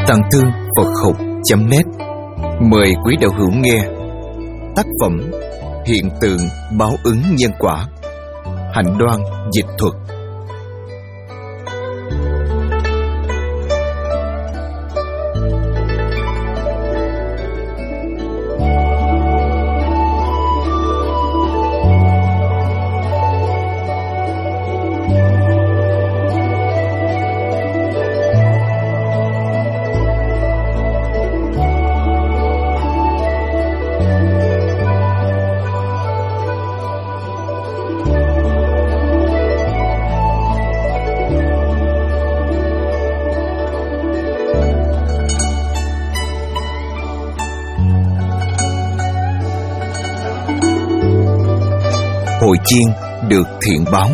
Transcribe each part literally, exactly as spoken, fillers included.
Tàng Thư Phật Học chấm net mời quý đạo hữu nghe tác phẩm Hiện tượng báo ứng nhân quả, Hạnh Đoan dịch thuật. Hội chiên được thiện báo.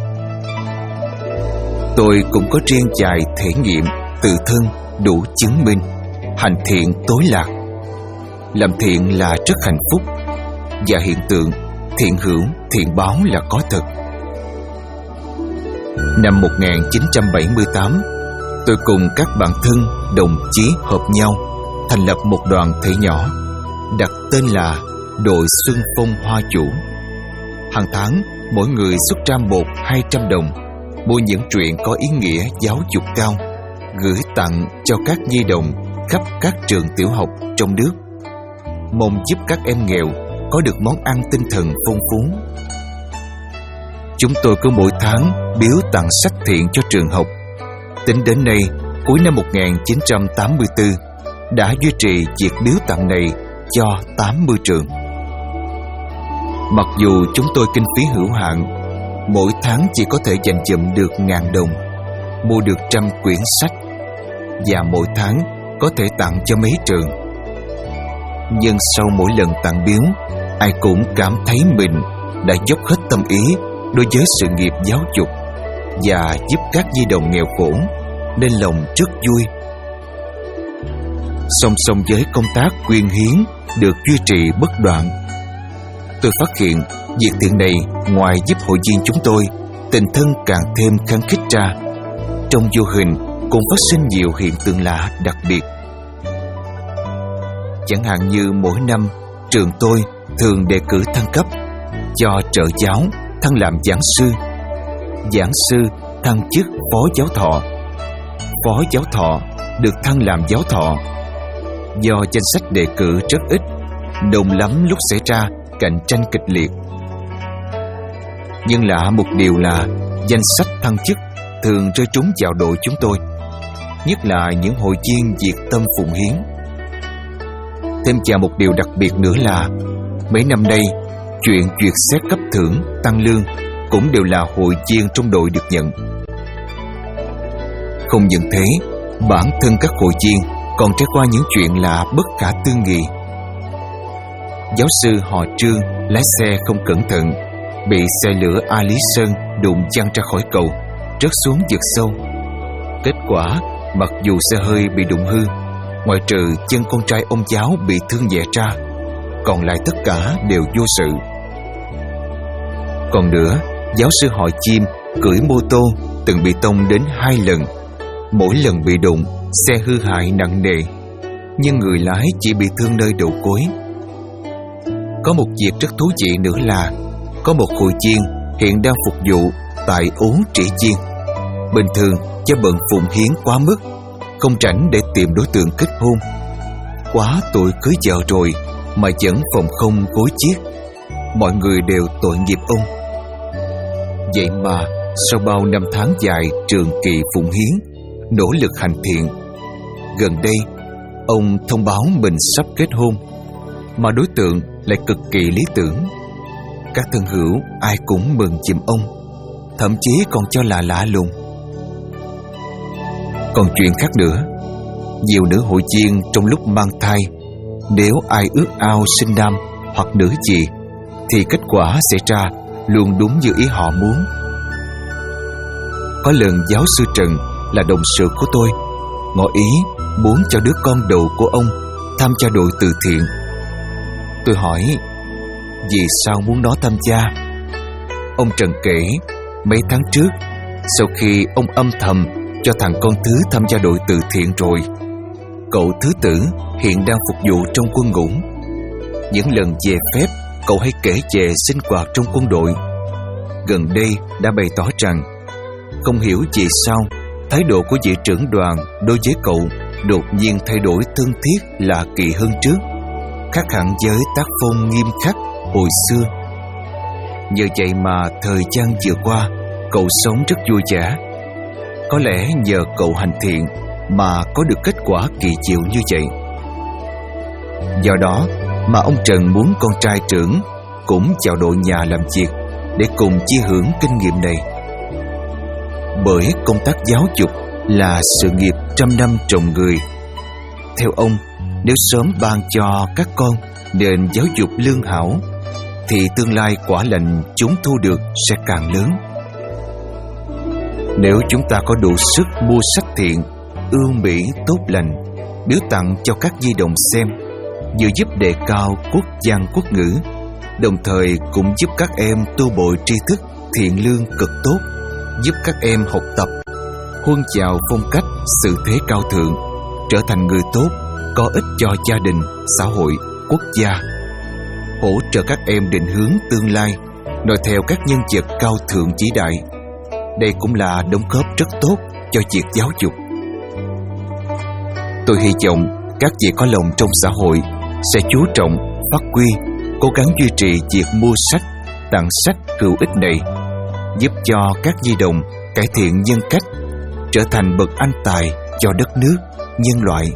Tôi cũng có riêng vài thể nghiệm tự thân đủ chứng minh hành thiện tối lạc. Làm thiện là rất hạnh phúc, và hiện tượng thiện hữu thiện báo là có thật. Năm một nghìn chín trăm bảy mươi tám, tôi cùng các bạn thân đồng chí hợp nhau thành lập một đoàn thể nhỏ, đặt tên là Đội Xuân Phong Hoa Chủ. Hàng tháng, mỗi người xuất ra một hai trăm đồng, mua những truyện có ý nghĩa giáo dục cao, gửi tặng cho các nhi đồng khắp các trường tiểu học trong nước, mong giúp các em nghèo có được món ăn tinh thần phong phú. Chúng tôi cứ mỗi tháng biếu tặng sách thiện cho trường học. Tính đến nay, cuối năm một nghìn chín trăm tám mươi tư, đã duy trì việc biếu tặng này cho tám mươi trường. Mặc dù chúng tôi kinh phí hữu hạn, mỗi tháng chỉ có thể dành dụm được ngàn đồng, mua được trăm quyển sách, và mỗi tháng có thể tặng cho mấy trường. Nhưng sau mỗi lần tặng biếu, ai cũng cảm thấy mình đã dốc hết tâm ý đối với sự nghiệp giáo dục và giúp các nhi đồng nghèo khổ, nên lòng rất vui. Song song với công tác quyên hiến được duy trì bất đoạn, tôi phát hiện việc thiện này ngoài giúp hội viên chúng tôi tình thân càng thêm khăng khít ra, trong vô hình cũng phát sinh nhiều hiện tượng lạ đặc biệt. Chẳng hạn như mỗi năm trường tôi thường đề cử thăng cấp, cho trợ giáo thăng làm giảng sư, giảng sư thăng chức phó giáo thọ, phó giáo thọ được thăng làm giáo thọ. Do danh sách đề cử rất ít, đông lắm lúc xảy ra cạnh tranh kịch liệt. Nhưng lạ một điều là danh sách thăng chức thường rơi trúng vào đội chúng tôi, nhất là những hội viên nhiệt tâm phụng hiến. Thêm vào một điều đặc biệt nữa là mấy năm nay, chuyện duyệt xét cấp thưởng, tăng lương cũng đều là hội viên trong đội được nhận. Không những thế, bản thân các hội viên còn trải qua những chuyện lạ bất khả tư nghị. Giáo sư họ Trương lái xe không cẩn thận, bị xe lửa A Lý Sơn đụng văng ra khỏi cầu, rớt xuống vực sâu. Kết quả, mặc dù xe hơi bị đụng hư, ngoại trừ chân con trai ông giáo bị thương nhẹ ra, còn lại tất cả đều vô sự. Còn nữa, giáo sư họ Chim cưỡi mô tô từng bị tông đến hai lần. Mỗi lần bị đụng, xe hư hại nặng nề, nhưng người lái chỉ bị thương nơi đầu gối. Có một việc rất thú vị nữa là có một hội viên hiện đang phục vụ tại ố Trị Chiên. Bình thường do bận phụng hiến quá mức, không rảnh để tìm đối tượng kết hôn. Quá tuổi cưới vợ rồi mà vẫn phòng không gối chiếc, mọi người đều tội nghiệp ông. Vậy mà sau bao năm tháng dài trường kỳ phụng hiến, nỗ lực hành thiện, gần đây ông thông báo mình sắp kết hôn, mà đối tượng lại cực kỳ lý tưởng. Các thân hữu ai cũng mừng giùm ông, thậm chí còn cho là lạ lùng. Còn chuyện khác nữa, nhiều nữ hội viên trong lúc mang thai, nếu ai ước ao sinh nam hoặc nữ gì, thì kết quả xảy ra luôn đúng như ý họ muốn. Có lần giáo sư Trần là đồng sự của tôi ngỏ ý muốn cho đứa con đầu của ông tham gia đội từ thiện. Tôi hỏi vì sao muốn nó tham gia. Ông Trần kể mấy tháng trước, sau khi ông âm thầm cho thằng con thứ tham gia đội từ thiện rồi, cậu thứ tử hiện đang phục vụ trong quân ngũ. Những lần về phép, cậu hay kể về sinh hoạt trong quân đội. Gần đây đã bày tỏ rằng không hiểu vì sao thái độ của vị trưởng đoàn đối với cậu đột nhiên thay đổi thân thiết lạ kỳ hơn trước, khác hẳn với tác phong nghiêm khắc hồi xưa. Nhờ vậy mà thời gian vừa qua, cậu sống rất vui vẻ. Có lẽ nhờ cậu hành thiện mà có được kết quả kỳ diệu như vậy. Do đó mà ông Trần muốn con trai trưởng cũng vào đội nhà làm việc để cùng chia hưởng kinh nghiệm này. Bởi công tác giáo dục là sự nghiệp trăm năm trồng người. Theo ông, nếu sớm ban cho các con nền giáo dục lương hảo thì tương lai quả lành chúng thu được sẽ càng lớn. Nếu chúng ta có đủ sức mua sách thiện, ưu mỹ tốt lành, biếu tặng cho các di đồng xem, vừa giúp đề cao quốc văn quốc ngữ, đồng thời cũng giúp các em tu bồi tri thức thiện lương cực tốt, giúp các em học tập, huân chào phong cách sự thế cao thượng, trở thành người tốt, có ích cho gia đình, xã hội, quốc gia, hỗ trợ các em định hướng tương lai, noi theo các nhân vật cao thượng vĩ đại. Đây cũng là đóng góp rất tốt cho việc giáo dục. Tôi hy vọng các vị có lòng trong xã hội sẽ chú trọng, phát huy, cố gắng duy trì việc mua sách, tặng sách hữu ích này, giúp cho các di đồng cải thiện nhân cách, trở thành bậc anh tài cho đất nước, nhân loại.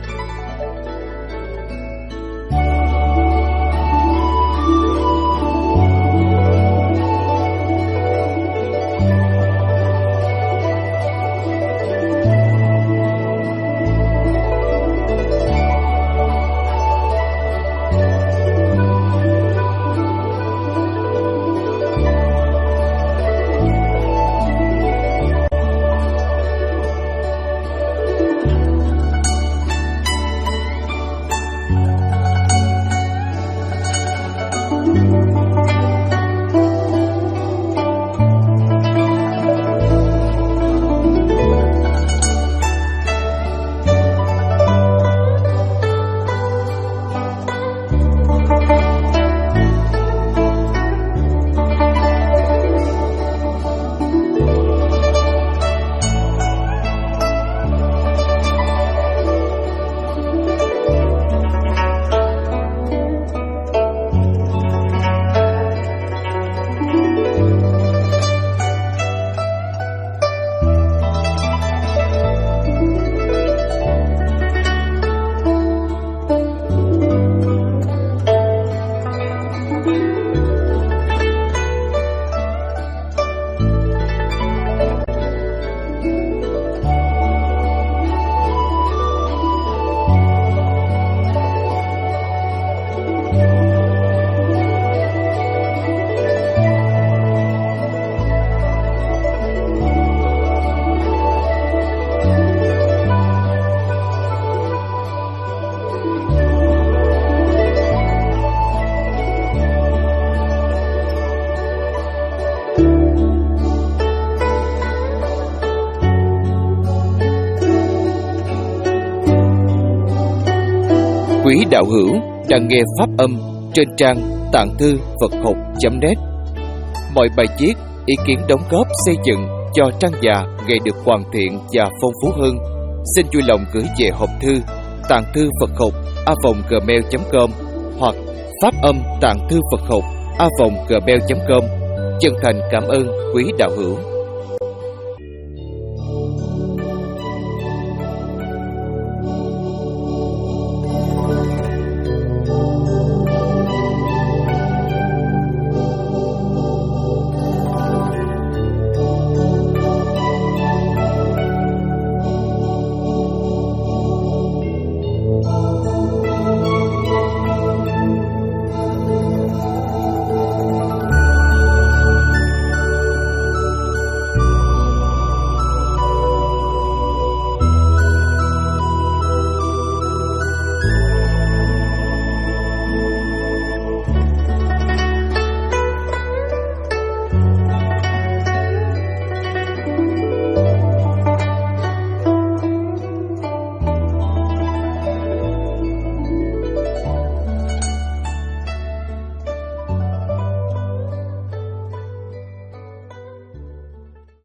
Quý đạo hữu đang nghe pháp âm trên trang tạng thư Phật học chấm net. Mọi bài viết, ý kiến đóng góp xây dựng cho trang già ngày được hoàn thiện và phong phú hơn, xin vui lòng gửi về hộp thư tạng thư Phật học a vòng gmail chấm com hoặc pháp âm tạng thư Phật học a vòng gmail chấm com. Chân thành cảm ơn quý đạo hữu.